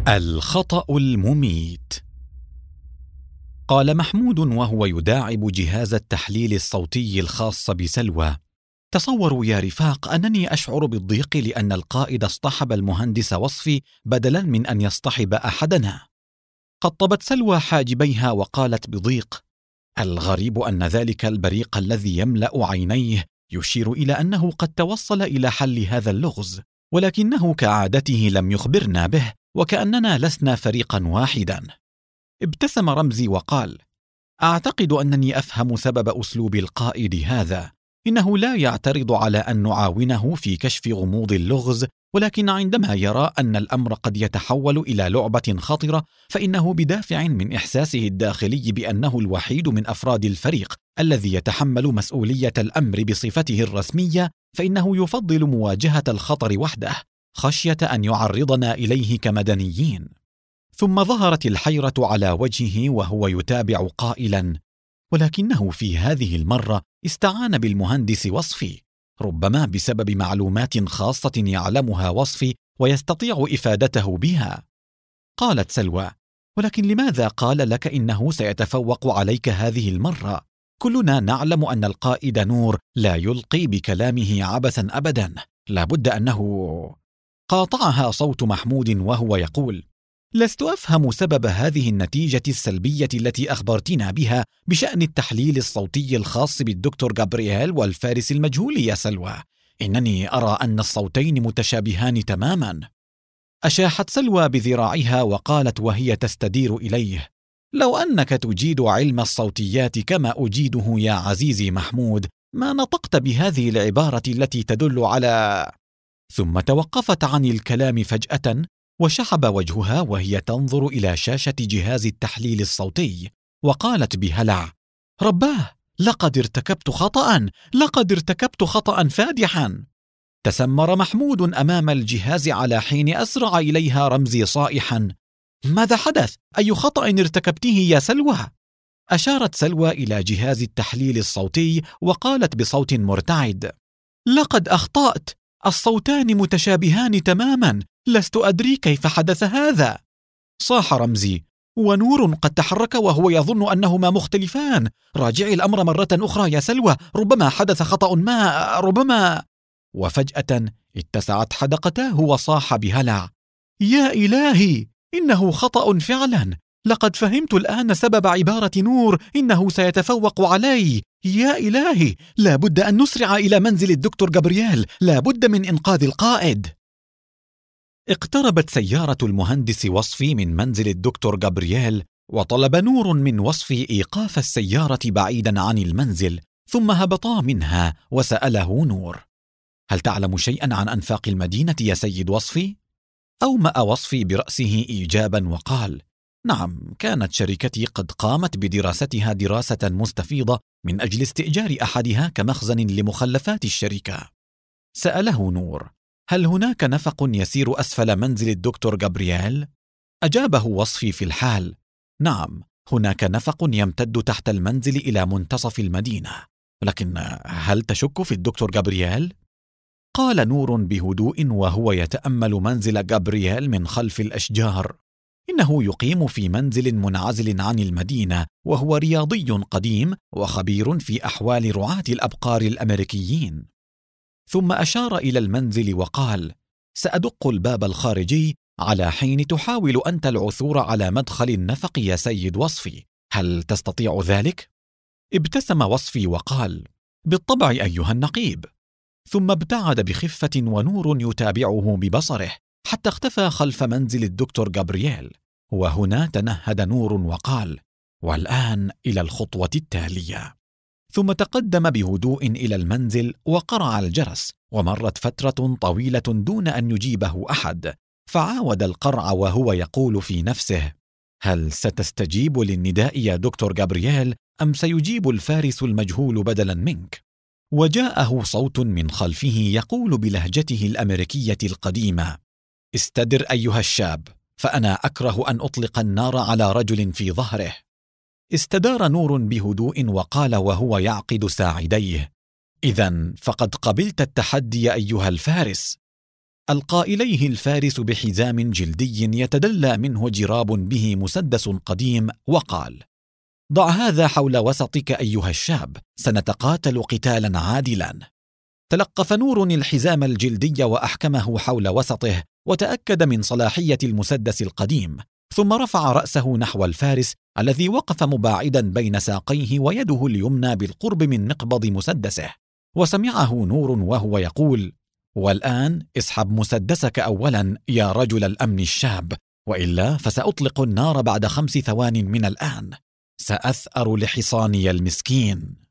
الخطأ المميت. قال محمود وهو يداعب جهاز التحليل الصوتي الخاص بسلوى: تصوروا يا رفاق أنني أشعر بالضيق لأن القائد اصطحب المهندس وصفي بدلا من أن يصطحب أحدنا. قطبت سلوى حاجبيها وقالت بضيق: الغريب أن ذلك البريق الذي يملأ عينيه يشير إلى أنه قد توصل إلى حل هذا اللغز، ولكنه كعادته لم يخبرنا به، وكأننا لسنا فريقا واحدا. ابتسم رمزي وقال: أعتقد أنني أفهم سبب أسلوب القائد هذا. إنه لا يعترض على أن نعاونه في كشف غموض اللغز، ولكن عندما يرى أن الأمر قد يتحول إلى لعبة خطرة، فإنه بدافع من إحساسه الداخلي بأنه الوحيد من أفراد الفريق الذي يتحمل مسؤولية الأمر بصفته الرسمية، فإنه يفضل مواجهة الخطر وحده خشية أن يعرضنا إليه كمدنيين. ثم ظهرت الحيرة على وجهه وهو يتابع قائلا: ولكنه في هذه المرة استعان بالمهندس وصفي، ربما بسبب معلومات خاصة يعلمها وصفي ويستطيع إفادته بها. قالت سلوى: ولكن لماذا قال لك إنه سيتفوق عليك هذه المرة؟ كلنا نعلم أن القائد نور لا يلقي بكلامه عبثا أبدا، لابد أنه... قاطعها صوت محمود وهو يقول: لست أفهم سبب هذه النتيجة السلبية التي أخبرتنا بها بشأن التحليل الصوتي الخاص بالدكتور غابرييل والفارس المجهول يا سلوى. إنني أرى أن الصوتين متشابهان تماما. أشاحت سلوى بذراعها وقالت وهي تستدير إليه: لو أنك تجيد علم الصوتيات كما أجيده يا عزيزي محمود، ما نطقت بهذه العبارة التي تدل على... ثم توقفت عن الكلام فجأة وشحب وجهها وهي تنظر إلى شاشة جهاز التحليل الصوتي، وقالت بهلع: رباه، لقد ارتكبت خطأ فادحا. تسمر محمود أمام الجهاز على حين أسرع إليها رمزي صائحا: ماذا حدث؟ أي خطأ ارتكبته يا سلوى؟ أشارت سلوى إلى جهاز التحليل الصوتي وقالت بصوت مرتعد: لقد أخطأت، الصوتان متشابهان تماما، لست أدري كيف حدث هذا. صاح رمزي: ونور قد تحرك وهو يظن أنهما مختلفان، راجعي الأمر مرة أخرى يا سلوى، ربما حدث خطأ ما، ربما... وفجأة اتسعت حدقتاه وصاح بهلع: يا إلهي، إنه خطأ فعلا، لقد فهمت الآن سبب عبارة نور إنه سيتفوق علي. يا إلهي، لا بد أن نسرع إلى منزل الدكتور غابرييل، لا بد من إنقاذ القائد. اقتربت سيارة المهندس وصفي من منزل الدكتور غابرييل، وطلب نور من وصفي إيقاف السيارة بعيدا عن المنزل، ثم هبطا منها وسأله نور: هل تعلم شيئا عن أنفاق المدينة يا سيد وصفي؟ أومأ وصفي برأسه إيجابا وقال: نعم، كانت شركتي قد قامت بدراستها دراسة مستفيضة من أجل استئجار أحدها كمخزن لمخلفات الشركة. سأله نور: هل هناك نفق يسير أسفل منزل الدكتور غابرييل؟ أجابه وصفي في الحال: نعم، هناك نفق يمتد تحت المنزل إلى منتصف المدينة، لكن هل تشك في الدكتور غابرييل؟ قال نور بهدوء وهو يتأمل منزل غابرييل من خلف الأشجار: إنه يقيم في منزل منعزل عن المدينة، وهو رياضي قديم وخبير في أحوال رعاة الأبقار الأمريكيين. ثم أشار إلى المنزل وقال: سأدق الباب الخارجي على حين تحاول أنت العثور على مدخل النفق يا سيد وصفي، هل تستطيع ذلك؟ ابتسم وصفي وقال: بالطبع أيها النقيب. ثم ابتعد بخفة ونور يتابعه ببصره حتى اختفى خلف منزل الدكتور غابرييل، وهنا تنهد نور وقال: والآن إلى الخطوة التالية. ثم تقدم بهدوء إلى المنزل وقرع الجرس، ومرت فترة طويلة دون أن يجيبه أحد، فعاود القرع وهو يقول في نفسه: هل ستستجيب للنداء يا دكتور غابرييل أم سيجيب الفارس المجهول بدلا منك؟ وجاءه صوت من خلفه يقول بلهجته الأمريكية القديمة: استدر أيها الشاب، فأنا أكره أن أطلق النار على رجل في ظهره. استدار نور بهدوء وقال وهو يعقد ساعديه: إذن فقد قبلت التحدي أيها الفارس. ألقى إليه الفارس بحزام جلدي يتدلى منه جراب به مسدس قديم، وقال: ضع هذا حول وسطك أيها الشاب، سنتقاتل قتالا عادلا. تلقف نور الحزام الجلدي وأحكمه حول وسطه، وتأكد من صلاحية المسدس القديم، ثم رفع رأسه نحو الفارس الذي وقف مباعدا بين ساقيه ويده اليمنى بالقرب من مقبض مسدسه، وسمعه نور وهو يقول: والآن اسحب مسدسك أولا يا رجل الأمن الشاب، وإلا فسأطلق النار بعد 5 ثوان من الآن، سأثأر لحصاني المسكين.